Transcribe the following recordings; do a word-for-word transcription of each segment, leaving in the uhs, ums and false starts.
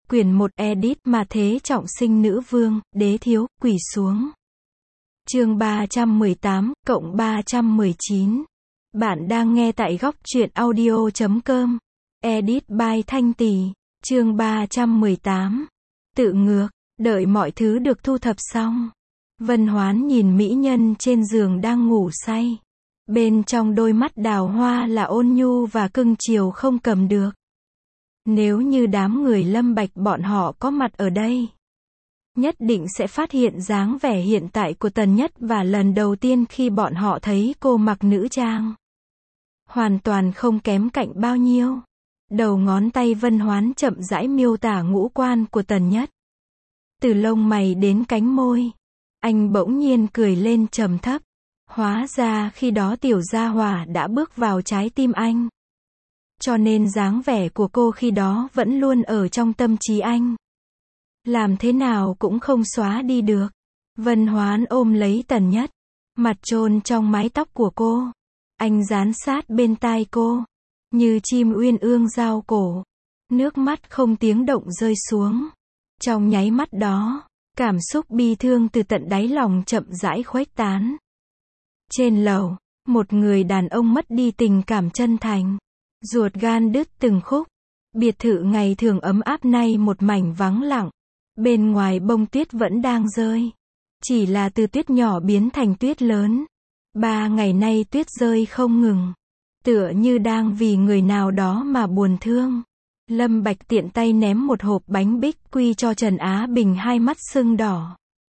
Quyển một edit mà thế trọng sinh nữ vương, đế thiếu, quỳ xuống. Chương ba trăm mười tám, cộng ba trăm mười chín. Bạn đang nghe tại góc truyện audio chấm com. Edit by Thanh Tỳ. Chương ba trăm mười tám. Tự ngược, đợi mọi thứ được thu thập xong. Vân Hoán nhìn mỹ nhân trên giường đang ngủ say. Bên trong đôi mắt đào hoa là ôn nhu và cưng chiều không cầm được. Nếu như đám người Lâm Bạch bọn họ có mặt ở đây, nhất định sẽ phát hiện dáng vẻ hiện tại của Tần Nhất và lần đầu tiên khi bọn họ thấy cô mặc nữ trang. Hoàn toàn không kém cạnh bao nhiêu. Đầu ngón tay Vân Hoán chậm rãi miêu tả ngũ quan của Tần Nhất. Từ lông mày đến cánh môi. Anh bỗng nhiên cười lên trầm thấp. Hóa ra khi đó tiểu gia hỏa đã bước vào trái tim anh. Cho nên dáng vẻ của cô khi đó vẫn luôn ở trong tâm trí anh. Làm thế nào cũng không xóa đi được. Vân Hoán ôm lấy Tần Nhất. Mặt chôn trong mái tóc của cô. Anh dán sát bên tai cô. Như chim uyên ương giao cổ. Nước mắt không tiếng động rơi xuống. Trong nháy mắt đó, cảm xúc bi thương từ tận đáy lòng chậm rãi khuếch tán. Trên lầu, một người đàn ông mất đi tình cảm chân thành. Ruột gan đứt từng khúc. Biệt thự ngày thường ấm áp nay một mảnh vắng lặng. Bên ngoài bông tuyết vẫn đang rơi. Chỉ là từ tuyết nhỏ biến thành tuyết lớn. Ba ngày nay tuyết rơi không ngừng. Tựa như đang vì người nào đó mà buồn thương. Lâm Bạch tiện tay ném một hộp bánh bích quy cho Trần Á Bình, hai mắt sưng đỏ.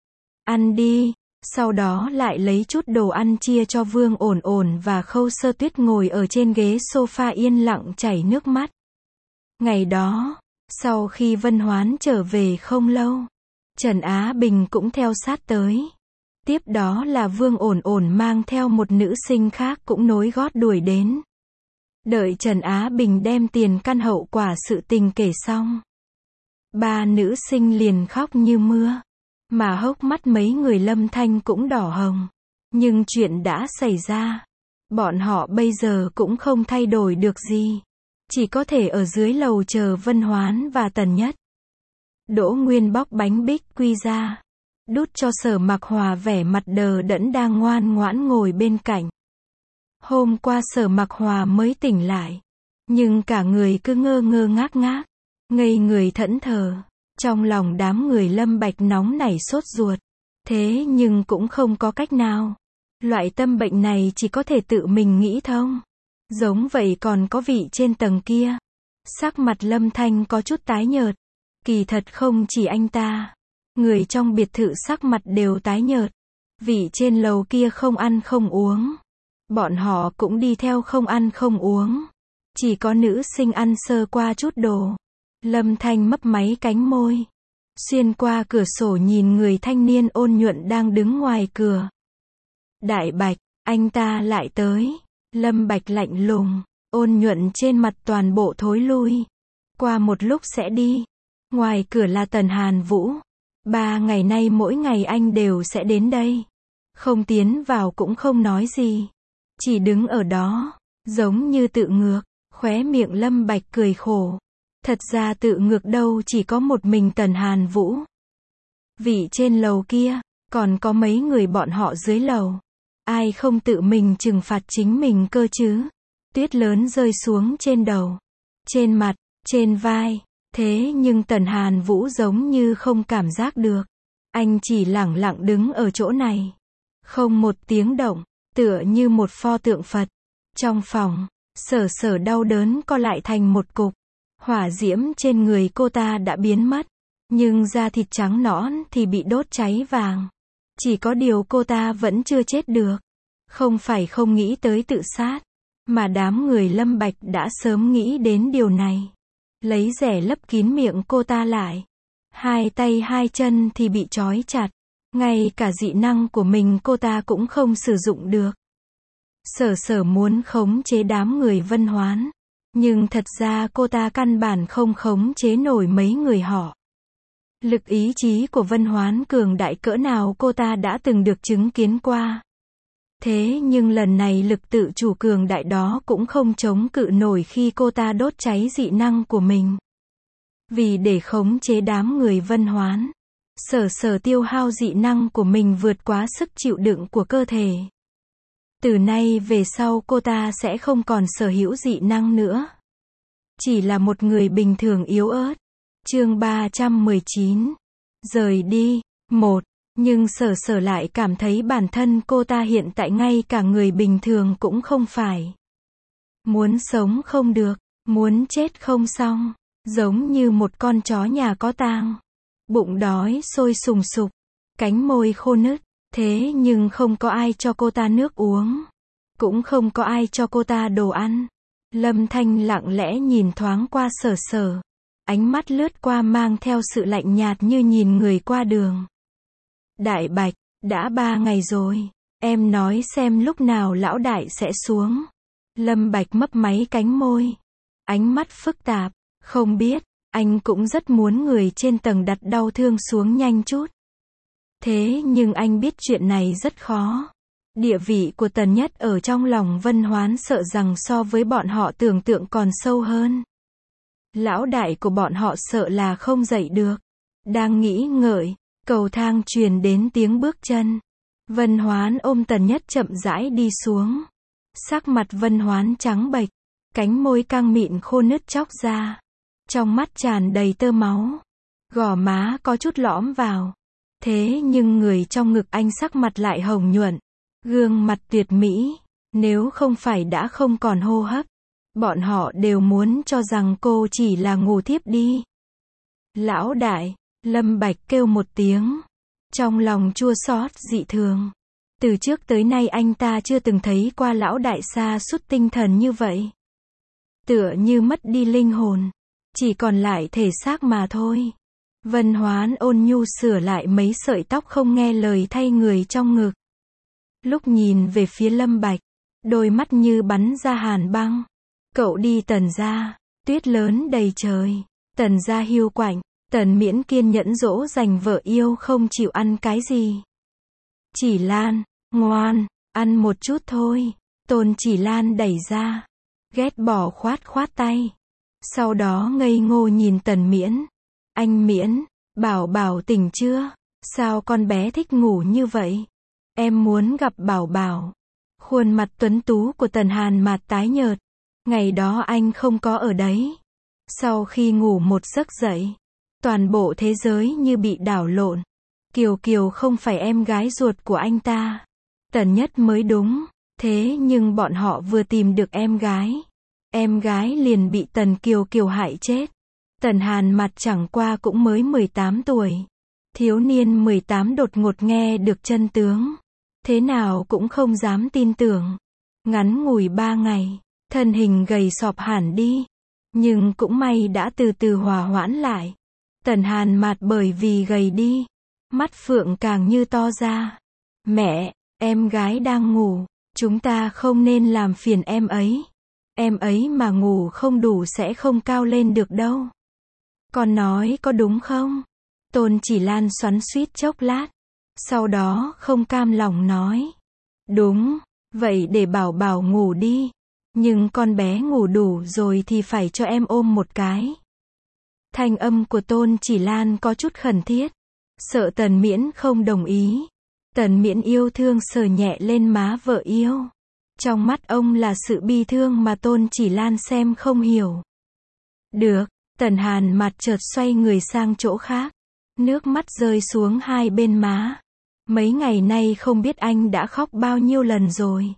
Ăn đi. Sau đó lại lấy chút đồ ăn chia cho Vương Ổn Ổn và Khâu Sơ Tuyết ngồi ở trên ghế sofa yên lặng chảy nước mắt. Ngày đó, sau khi Vân Hoán trở về không lâu, Trần Á Bình cũng theo sát tới. Tiếp đó là Vương Ổn Ổn mang theo một nữ sinh khác cũng nối gót đuổi đến. Đợi Trần Á Bình đem tiền căn hậu quả sự tình kể xong, ba nữ sinh liền khóc như mưa. Mà hốc mắt mấy người Lâm Thanh cũng đỏ hồng. Nhưng chuyện đã xảy ra. Bọn họ bây giờ cũng không thay đổi được gì. Chỉ có thể ở dưới lầu chờ Vân Hoán và Tần Nhất. Đỗ Nguyên bóc bánh bích quy ra. Đút cho Sở Mặc Hòa vẻ mặt đờ đẫn đang ngoan ngoãn ngồi bên cạnh. Hôm qua Sở Mặc Hòa mới tỉnh lại. Nhưng cả người cứ ngơ ngơ ngác ngác. Ngây người thẫn thờ. Trong lòng đám người Lâm Bạch nóng nảy sốt ruột. Thế nhưng cũng không có cách nào. Loại tâm bệnh này chỉ có thể tự mình nghĩ thông. Giống vậy còn có vị trên tầng kia. Sắc mặt Lâm Thanh có chút tái nhợt. Kỳ thật không chỉ anh ta. Người trong biệt thự sắc mặt đều tái nhợt. Vị trên lầu kia không ăn không uống. Bọn họ cũng đi theo không ăn không uống. Chỉ có nữ sinh ăn sơ qua chút đồ. Lâm Thanh mấp máy cánh môi. Xuyên qua cửa sổ nhìn người thanh niên ôn nhuận đang đứng ngoài cửa. Đại Bạch, anh ta lại tới. Lâm Bạch lạnh lùng. Ôn nhuận trên mặt toàn bộ thối lui. Qua một lúc sẽ đi. Ngoài cửa là Tần Hàn Vũ. Ba ngày nay mỗi ngày anh đều sẽ đến đây. Không tiến vào cũng không nói gì. Chỉ đứng ở đó. Giống như tự ngược. Khóe miệng Lâm Bạch cười khổ. Thật ra tự ngược đâu chỉ có một mình Tần Hàn Vũ. Vị trên lầu kia, còn có mấy người bọn họ dưới lầu. Ai không tự mình trừng phạt chính mình cơ chứ? Tuyết lớn rơi xuống trên đầu, trên mặt, trên vai. Thế nhưng Tần Hàn Vũ giống như không cảm giác được. Anh chỉ lẳng lặng đứng ở chỗ này. Không một tiếng động, tựa như một pho tượng Phật. Trong phòng, Sở Sở đau đớn co lại thành một cục. Hỏa diễm trên người cô ta đã biến mất. Nhưng da thịt trắng nõn thì bị đốt cháy vàng. Chỉ có điều cô ta vẫn chưa chết được. Không phải không nghĩ tới tự sát. Mà đám người Lâm Bạch đã sớm nghĩ đến điều này. Lấy rẻ lấp kín miệng cô ta lại. Hai tay hai chân thì bị trói chặt. Ngay cả dị năng của mình cô ta cũng không sử dụng được. Sở Sở muốn khống chế đám người Vân Hoán. Nhưng thật ra cô ta căn bản không khống chế nổi mấy người họ. Lực ý chí của Vân Hoán cường đại cỡ nào cô ta đã từng được chứng kiến qua. Thế nhưng lần này lực tự chủ cường đại đó cũng không chống cự nổi khi cô ta đốt cháy dị năng của mình. Vì để khống chế đám người Vân Hoán, Sở Sở tiêu hao dị năng của mình vượt quá sức chịu đựng của cơ thể. Từ nay về sau cô ta sẽ không còn sở hữu dị năng nữa. Chỉ là một người bình thường yếu ớt. Chương ba trăm mười chín. Rời đi. Một. Nhưng Sở Sở lại cảm thấy bản thân cô ta hiện tại ngay cả người bình thường cũng không phải. Muốn sống không được, muốn chết không xong, giống như một con chó nhà có tang. Bụng đói sôi sùng sục, cánh môi khô nứt, thế nhưng không có ai cho cô ta nước uống, cũng không có ai cho cô ta đồ ăn. Lâm Thanh lặng lẽ nhìn thoáng qua Sở Sở, ánh mắt lướt qua mang theo sự lạnh nhạt như nhìn người qua đường. Đại Bạch, đã ba ngày rồi, em nói xem lúc nào lão đại sẽ xuống. Lâm Bạch mấp máy cánh môi, ánh mắt phức tạp, không biết, anh cũng rất muốn người trên tầng đặt đau thương xuống nhanh chút. Thế nhưng anh biết chuyện này rất khó. Địa vị của Tần Nhất ở trong lòng Vân Hoán sợ rằng so với bọn họ tưởng tượng còn sâu hơn. Lão đại của bọn họ sợ là không dậy được. Đang nghĩ ngợi, cầu thang truyền đến tiếng bước chân. Vân Hoán ôm Tần Nhất chậm rãi đi xuống. Sắc mặt Vân Hoán trắng bệch, cánh môi căng mịn khô nứt chóc ra. Trong mắt tràn đầy tơ máu, gò má có chút lõm vào. Thế nhưng người trong ngực anh sắc mặt lại hồng nhuận, gương mặt tuyệt mỹ. Nếu không phải đã không còn hô hấp, bọn họ đều muốn cho rằng cô chỉ là ngủ thiếp đi. Lão đại, Lâm Bạch kêu một tiếng, trong lòng chua xót dị thường. Từ trước tới nay anh ta chưa từng thấy qua lão đại sa sút tinh thần như vậy. Tựa như mất đi linh hồn, chỉ còn lại thể xác mà thôi. Vân Hoán ôn nhu sửa lại mấy sợi tóc không nghe lời thay người trong ngực. Lúc nhìn về phía Lâm Bạch, đôi mắt như bắn ra hàn băng. Cậu đi Tần gia, tuyết lớn đầy trời, Tần gia hiu quạnh, Tần Miễn kiên nhẫn dỗ dành vợ yêu không chịu ăn cái gì. Chỉ Lan, ngoan, ăn một chút thôi. Tôn Chỉ Lan đẩy ra, ghét bỏ khoát khoát tay. Sau đó ngây ngô nhìn Tần Miễn. Anh Miễn, Bảo Bảo tỉnh chưa? Sao con bé thích ngủ như vậy? Em muốn gặp Bảo Bảo. Khuôn mặt tuấn tú của Tần Hàn Mạt tái nhợt. Ngày đó anh không có ở đấy. Sau khi ngủ một giấc dậy, toàn bộ thế giới như bị đảo lộn. Kiều Kiều không phải em gái ruột của anh ta. Tần Nhất mới đúng. Thế nhưng bọn họ vừa tìm được em gái, em gái liền bị Tần Kiều Kiều hại chết. Tần Hàn Mặt chẳng qua cũng mới mười tám tuổi. Thiếu niên mười tám đột ngột nghe được chân tướng. Thế nào cũng không dám tin tưởng. Ngắn ngủi ba ngày, thân hình gầy sọp hẳn đi. Nhưng cũng may đã từ từ hòa hoãn lại. Tần Hàn Mặt bởi vì gầy đi, mắt phượng càng như to ra. Mẹ, em gái đang ngủ, chúng ta không nên làm phiền em ấy. Em ấy mà ngủ không đủ sẽ không cao lên được đâu. Con nói có đúng không? Tôn Chỉ Lan xoắn xuýt chốc lát, sau đó không cam lòng nói. Đúng, vậy để Bảo Bảo ngủ đi. Nhưng con bé ngủ đủ rồi thì phải cho em ôm một cái. Thanh âm của Tôn Chỉ Lan có chút khẩn thiết. Sợ Tần Miễn không đồng ý. Tần Miễn yêu thương sờ nhẹ lên má vợ yêu. Trong mắt ông là sự bi thương mà Tôn Chỉ Lan xem không hiểu. Được, Tần Hàn Mặt chợt xoay người sang chỗ khác. Nước mắt rơi xuống hai bên má. Mấy ngày nay không biết anh đã khóc bao nhiêu lần rồi.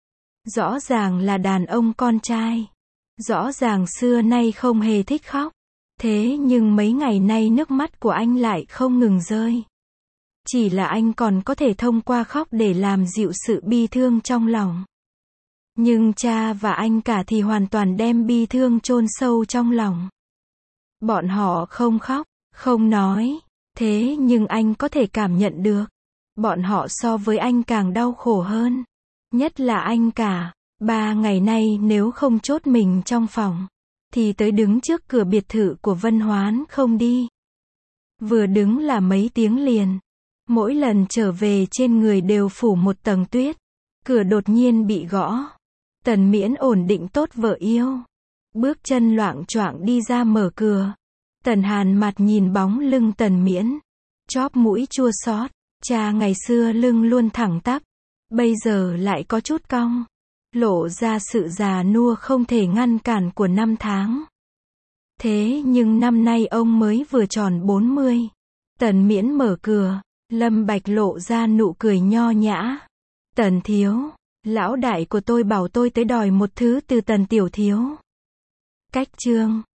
Rõ ràng là đàn ông con trai. Rõ ràng xưa nay không hề thích khóc. Thế nhưng mấy ngày nay nước mắt của anh lại không ngừng rơi. Chỉ là anh còn có thể thông qua khóc để làm dịu sự bi thương trong lòng. Nhưng cha và anh cả thì hoàn toàn đem bi thương chôn sâu trong lòng. Bọn họ không khóc, không nói. Thế nhưng anh có thể cảm nhận được. Bọn họ so với anh càng đau khổ hơn. Nhất là anh cả. Ba ngày nay nếu không chốt mình trong phòng, thì tới đứng trước cửa biệt thự của Vân Hoán không đi. Vừa đứng là mấy tiếng liền. Mỗi lần trở về trên người đều phủ một tầng tuyết. Cửa đột nhiên bị gõ. Tần Miễn ổn định tốt vợ yêu. Bước chân loạng choạng đi ra mở cửa. Tần Hàn mặt nhìn bóng lưng Tần Miễn. Chóp mũi chua xót. Cha ngày xưa lưng luôn thẳng tắp. Bây giờ lại có chút cong. Lộ ra sự già nua không thể ngăn cản của năm tháng. Thế nhưng năm nay ông mới vừa tròn bốn mươi. Tần Miễn mở cửa. Lâm Bạch lộ ra nụ cười nho nhã. Tần thiếu. Lão đại của tôi bảo tôi tới đòi một thứ từ Tần tiểu thiếu. Cách chương.